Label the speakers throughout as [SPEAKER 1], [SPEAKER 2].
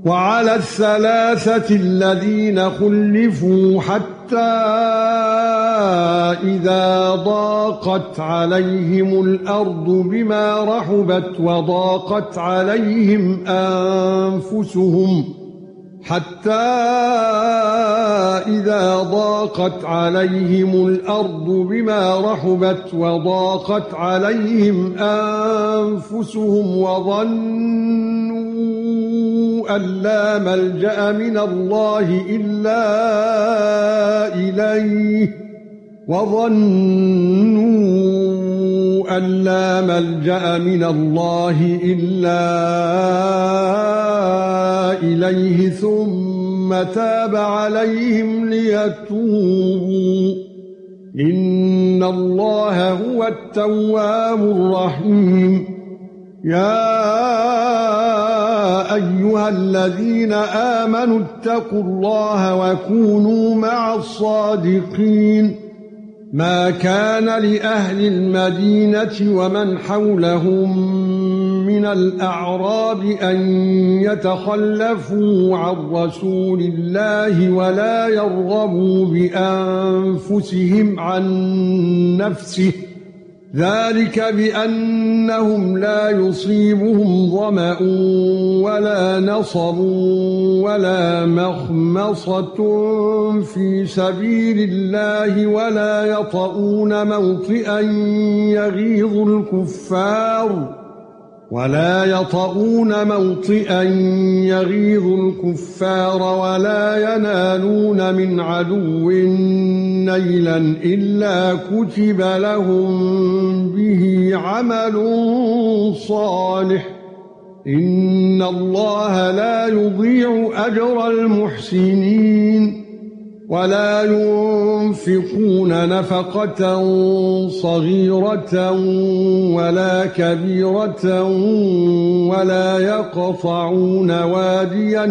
[SPEAKER 1] وعلى الثلاثة الذين خلفوا حتى إذا ضاقت عليهم الأرض بما رحبت وضاقت عليهم أنفسهم وظنوا أن لا ملجأ من الله إلا إليه ثم تاب عليهم ليتوبوا إن الله هو التواب الرحيم. يا ايها الذين امنوا اتقوا الله وكونوا مع الصادقين. ما كان لأهل المدينة ومن حولهم من الأعراب أن يتخلفوا عن رسول الله ولا يرغبوا بأنفسهم عن نفسه، ذلك بأنهم لا يصيبهم ظمأ ولا نصب ولا مخمصة في سبيل الله ولا يطؤون موطئا يغيظ الكفار ولا ينالون من عدو نيلا إلا كتب لهم به عمل صالح. إن الله لا يضيع أجر المحسنين. ولا ينفقون نفقة صغيرة ولا كبيرة ولا يقطعون واديا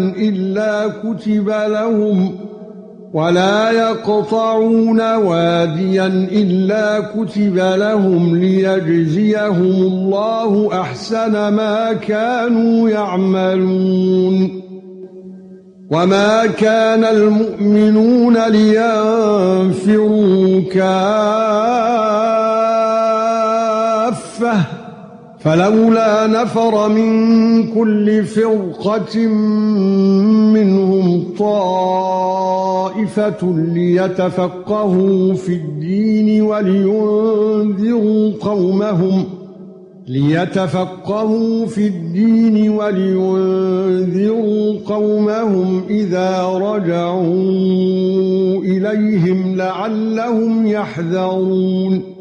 [SPEAKER 1] إلا كتب لهم ليجزيهم الله أحسن ما كانوا يعملون. وما كان المؤمنون لينفروا كافة فلولا نفر من كل فرقة منهم طائفة ليتفقهوا في الدين ولينذروا قومهم إذا رجعوا إليهم لعلهم يحذرون.